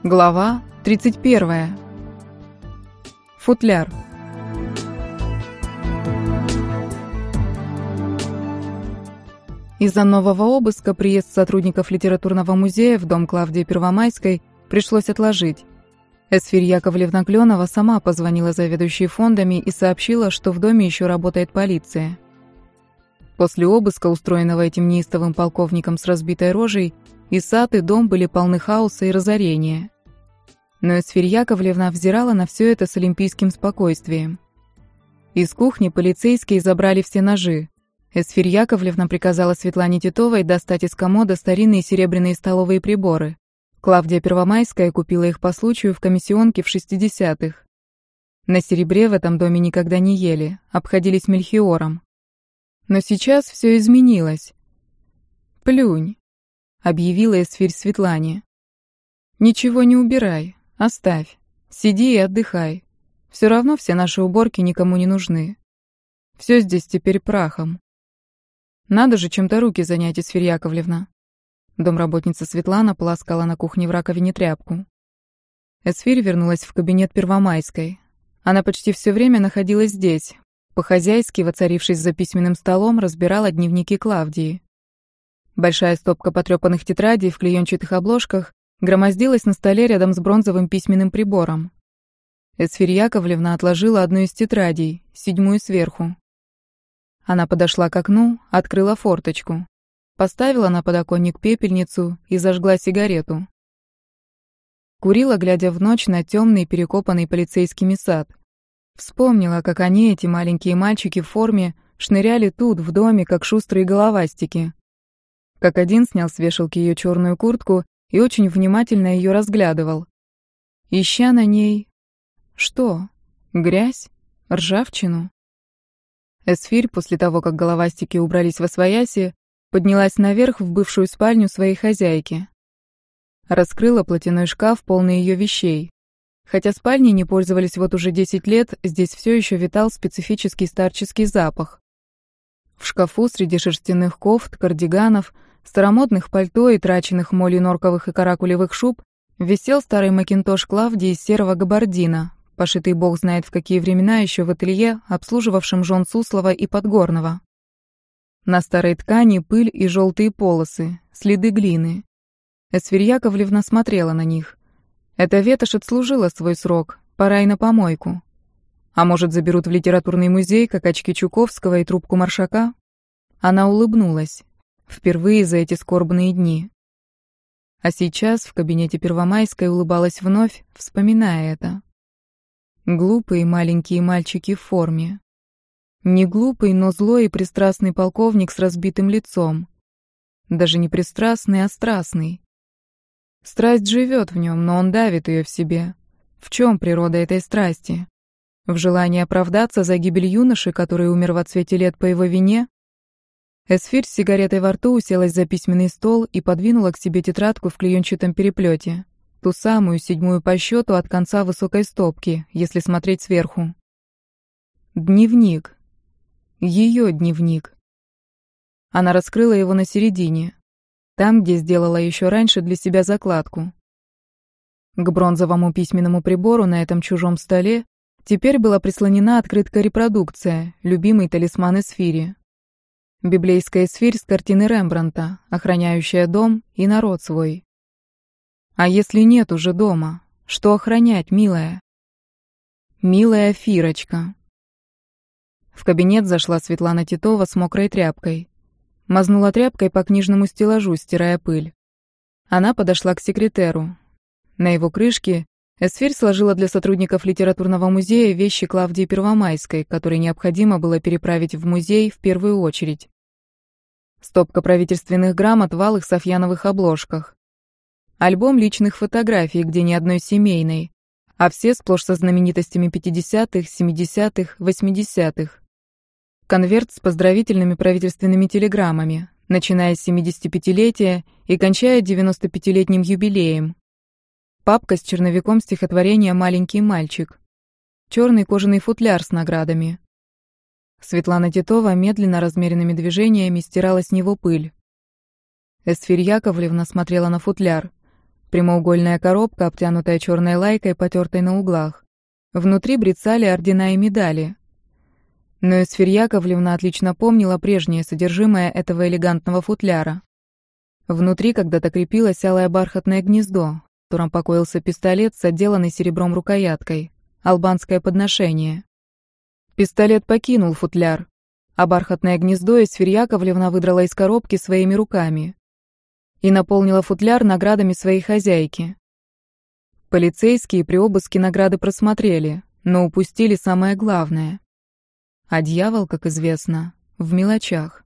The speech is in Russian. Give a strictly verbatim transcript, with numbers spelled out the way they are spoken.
Глава тридцать первая. Футляр. Из-за нового обыска приезд сотрудников литературного музея в дом Клавдии Первомайской пришлось отложить. Эсфирь Яковлевна Клёнова сама позвонила заведующей фондами и сообщила, что в доме еще работает полиция. После обыска, устроенного этим неистовым полковником с разбитой рожей, и сад, и дом были полны хаоса и разорения. Но Эсфирь Яковлевна взирала на все это с олимпийским спокойствием. Из кухни полицейские забрали все ножи. Эсфирь Яковлевна приказала Светлане Титовой достать из комода старинные серебряные столовые приборы. Клавдия Первомайская купила их по случаю в комиссионке в шестидесятых. На серебре в этом доме никогда не ели, обходились мельхиором. Но сейчас все изменилось. «Плюнь», — объявила Эсфирь Светлане. «Ничего не убирай, оставь. Сиди и отдыхай. Все равно все наши уборки никому не нужны. Все здесь теперь прахом. Надо же чем-то руки занять, Эсфирь Яковлевна». Домработница Светлана полоскала на кухне в раковине тряпку. Эсфирь вернулась в кабинет Первомайской. Она почти все время находилась здесь. По-хозяйски, воцарившись за письменным столом, разбирала дневники Клавдии. Большая стопка потрепанных тетрадей в клеенчатых обложках громоздилась на столе рядом с бронзовым письменным прибором. Эсфирь Яковлевна отложила одну из тетрадей, седьмую сверху. Она подошла к окну, открыла форточку, поставила на подоконник пепельницу и зажгла сигарету. Курила, глядя в ночь на темный, перекопанный полицейскими сад. Вспомнила, как они, эти маленькие мальчики в форме, шныряли тут, в доме, как шустрые головастики. Как один снял с вешалки ее черную куртку и очень внимательно ее разглядывал. Ища на ней... Что? Грязь? Ржавчину? Эсфирь, после того, как головастики убрались восвояси, поднялась наверх в бывшую спальню своей хозяйки. Раскрыла платяной шкаф, полный ее вещей. Хотя спальни не пользовались вот уже десять лет, здесь все еще витал специфический старческий запах. В шкафу среди шерстяных кофт, кардиганов, старомодных пальто и траченных молью норковых и каракулевых шуб висел старый макинтош Клавдии из серого габардина, пошитый бог знает в какие времена еще в ателье, обслуживавшем жен Суслова и Подгорного. На старой ткани пыль и желтые полосы, следы глины. Эсфирь Яковлевна смотрела на них. Эта ветошь отслужила свой срок, пора и на помойку. А может, заберут в литературный музей, как очки Чуковского и трубку Маршака? Она улыбнулась. Впервые за эти скорбные дни. А сейчас в кабинете Первомайской улыбалась вновь, вспоминая это. Глупые маленькие мальчики в форме. Не глупый, но злой и пристрастный полковник с разбитым лицом. Даже не пристрастный, а страстный. Страсть живет в нем, но он давит ее в себе. В чем природа этой страсти? В желании оправдаться за гибель юноши, который умер в отсвете лет по его вине? Эсфирь с сигаретой во рту уселась за письменный стол и подвинула к себе тетрадку в клеенчатом переплете, ту самую, седьмую по счету от конца высокой стопки, если смотреть сверху. Дневник. Ее дневник. Она раскрыла его на середине, там, где сделала еще раньше для себя закладку. К бронзовому письменному прибору на этом чужом столе теперь была прислонена открытка-репродукция, любимый талисман Эсфири. Библейская Эсфирь с картины Рембрандта, охраняющая дом и народ свой. А если нет уже дома, что охранять, милая? Милая Фирочка. В кабинет зашла Светлана Титова с мокрой тряпкой. Мазнула тряпкой по книжному стеллажу, стирая пыль. Она подошла к секретеру. На его крышке Эсфирь сложила для сотрудников литературного музея вещи Клавдии Первомайской, которые необходимо было переправить в музей в первую очередь. Стопка правительственных грамот в алых софьяновых обложках. Альбом личных фотографий, где ни одной семейной, а все сплошь со знаменитостями пятидесятых, семидесятых, восьмидесятых. Конверт с поздравительными правительственными телеграммами, начиная с семидесятипятилетия и кончая девяностопятилетним юбилеем. Папка с черновиком стихотворения «Маленький мальчик». Черный кожаный футляр с наградами. Светлана Титова медленно, размеренными движениями стирала с него пыль. Эсфирь Яковлевна смотрела на футляр. Прямоугольная коробка, обтянутая черной лайкой, потертой на углах. Внутри брецали ордена и медали. Но Эсфирь Яковлевна отлично помнила прежнее содержимое этого элегантного футляра. Внутри когда-то крепилось алое бархатное гнездо, в котором покоился пистолет с отделанной серебром рукояткой. Албанское подношение. Пистолет покинул футляр, а бархатное гнездо Эсфирь Яковлевна выдрала из коробки своими руками и наполнила футляр наградами своей хозяйки. Полицейские при обыске награды просмотрели, но упустили самое главное. А дьявол, как известно, в мелочах.